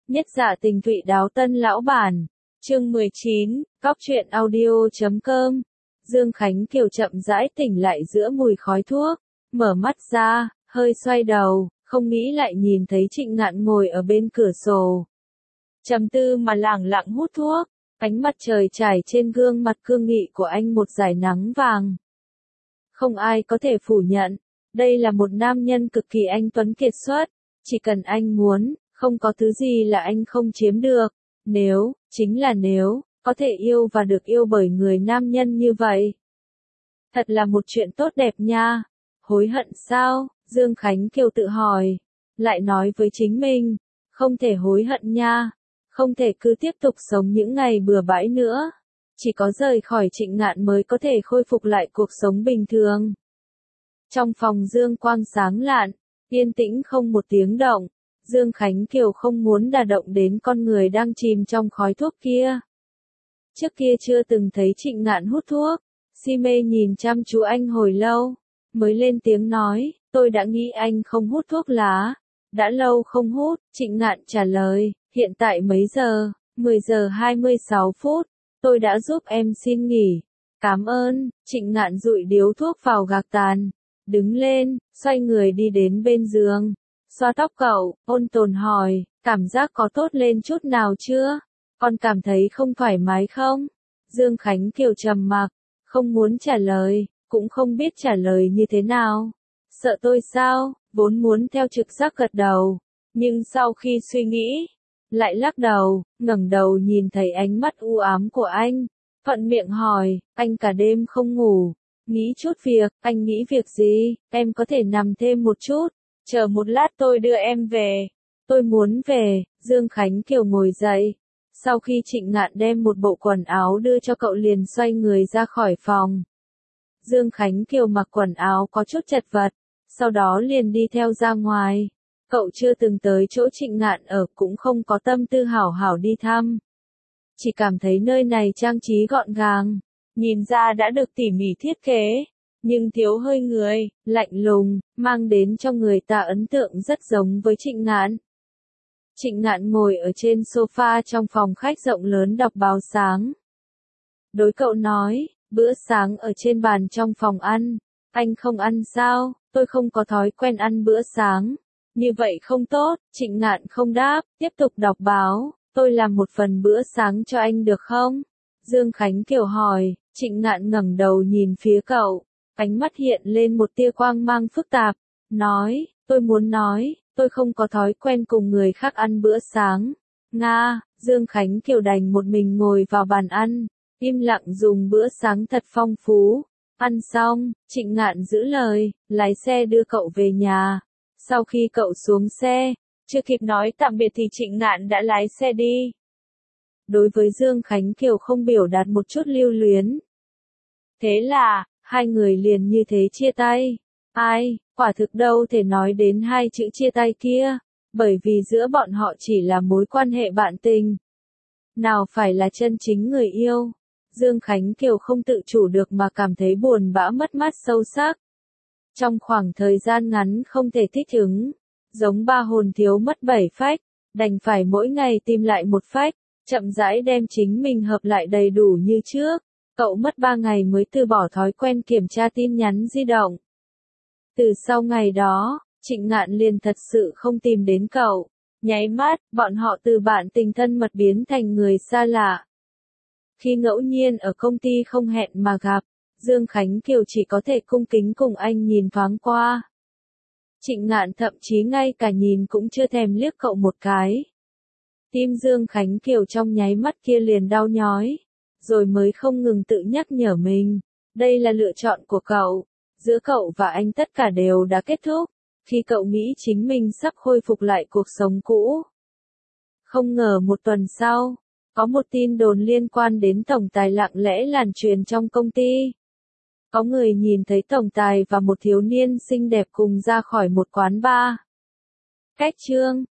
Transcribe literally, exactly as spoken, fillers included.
Nhất Dạ Tình Thụy Đáo Tân Lão Bản. Chương mười chín, Cóc truyện audio chấm com. Dương Khánh Kiều chậm rãi tỉnh lại giữa mùi khói thuốc, mở mắt ra, hơi xoay đầu, không nghĩ lại nhìn thấy Trịnh Ngạn ngồi ở bên cửa sổ. Trầm tư mà lẳng lặng hút thuốc, ánh mặt trời trải trên gương mặt cương nghị của anh một dải nắng vàng. Không ai có thể phủ nhận, đây là một nam nhân cực kỳ anh tuấn kiệt xuất, chỉ cần anh muốn, không có thứ gì là anh không chiếm được. Nếu, chính là nếu, có thể yêu và được yêu bởi người nam nhân như vậy. Thật là một chuyện tốt đẹp nha. Hối hận sao? Dương Khánh Kiều tự hỏi. Lại nói với chính mình, không thể hối hận nha. Không thể cứ tiếp tục sống những ngày bừa bãi nữa. Chỉ có rời khỏi Trịnh Ngạn mới có thể khôi phục lại cuộc sống bình thường. Trong phòng dương quang sáng lạn, yên tĩnh không một tiếng động. Dương Khánh Kiều không muốn đả động đến con người đang chìm trong khói thuốc kia. Trước kia chưa từng thấy Trịnh Ngạn hút thuốc, si mê nhìn chăm chú anh hồi lâu, mới lên tiếng nói, tôi đã nghĩ anh không hút thuốc lá. Đã lâu không hút, Trịnh Ngạn trả lời, hiện tại mấy giờ, mười giờ hai mươi sáu phút, tôi đã giúp em xin nghỉ. Cảm ơn, Trịnh Ngạn dụi điếu thuốc vào gạc tàn, đứng lên, xoay người đi đến bên giường. Xoa tóc cậu, ôn tồn hỏi, cảm giác có tốt lên chút nào chưa? Con cảm thấy không thoải mái không? Dương Khánh Kiều trầm mặc, không muốn trả lời, cũng không biết trả lời như thế nào. Sợ tôi sao? Vốn muốn theo trực giác gật đầu, nhưng sau khi suy nghĩ, lại lắc đầu, ngẩng đầu nhìn thấy ánh mắt u ám của anh, thuận miệng hỏi, anh cả đêm không ngủ, nghĩ chút việc, anh nghĩ việc gì? Em có thể nằm thêm một chút. Chờ một lát tôi đưa em về. Tôi muốn về. Dương Khánh Kiều ngồi dậy. Sau khi Trịnh Ngạn đem một bộ quần áo đưa cho cậu liền xoay người ra khỏi phòng. Dương Khánh Kiều mặc quần áo có chút chật vật, sau đó liền đi theo ra ngoài. Cậu chưa từng tới chỗ Trịnh Ngạn ở cũng không có tâm tư hảo hảo đi thăm. Chỉ cảm thấy nơi này trang trí gọn gàng, nhìn ra đã được tỉ mỉ thiết kế. Nhưng thiếu hơi người, lạnh lùng, mang đến cho người ta ấn tượng rất giống với Trịnh Ngạn. Trịnh Ngạn ngồi ở trên sofa trong phòng khách rộng lớn đọc báo sáng. Đối cậu nói, bữa sáng ở trên bàn trong phòng ăn, anh không ăn sao? Tôi không có thói quen ăn bữa sáng. Như vậy không tốt, Trịnh Ngạn không đáp, tiếp tục đọc báo, tôi làm một phần bữa sáng cho anh được không? Dương Khánh Kiều hỏi, Trịnh Ngạn ngẩng đầu nhìn phía cậu. Ánh mắt hiện lên một tia quang mang phức tạp, nói, tôi muốn nói, tôi không có thói quen cùng người khác ăn bữa sáng. Nga, Dương Khánh Kiều đành một mình ngồi vào bàn ăn, im lặng dùng bữa sáng thật phong phú. Ăn xong, Trịnh Ngạn giữ lời, lái xe đưa cậu về nhà. Sau khi cậu xuống xe, chưa kịp nói tạm biệt thì Trịnh Ngạn đã lái xe đi. Đối với Dương Khánh Kiều không biểu đạt một chút lưu luyến. Thế là, hai người liền như thế chia tay. Ai, quả thực đâu thể nói đến hai chữ chia tay kia, bởi vì giữa bọn họ chỉ là mối quan hệ bạn tình. Nào phải là chân chính người yêu. Dương Khánh Kiều không tự chủ được mà cảm thấy buồn bã mất mát sâu sắc. Trong khoảng thời gian ngắn không thể thích ứng, giống ba hồn thiếu mất bảy phách, đành phải mỗi ngày tìm lại một phách, chậm rãi đem chính mình hợp lại đầy đủ như trước. Cậu mất ba ngày mới từ bỏ thói quen kiểm tra tin nhắn di động. Từ sau ngày đó, Trịnh Ngạn liền thật sự không tìm đến cậu. Nháy mắt, bọn họ từ bạn tình thân mật biến thành người xa lạ. Khi ngẫu nhiên ở công ty không hẹn mà gặp, Dương Khánh Kiều chỉ có thể cung kính cùng anh nhìn thoáng qua. Trịnh Ngạn thậm chí ngay cả nhìn cũng chưa thèm liếc cậu một cái. Tim Dương Khánh Kiều trong nháy mắt kia liền đau nhói. Rồi mới không ngừng tự nhắc nhở mình, đây là lựa chọn của cậu, giữa cậu và anh tất cả đều đã kết thúc, khi cậu nghĩ chính mình sắp khôi phục lại cuộc sống cũ. Không ngờ một tuần sau, có một tin đồn liên quan đến tổng tài lặng lẽ lan truyền trong công ty. Có người nhìn thấy tổng tài và một thiếu niên xinh đẹp cùng ra khỏi một quán bar. Cách chương,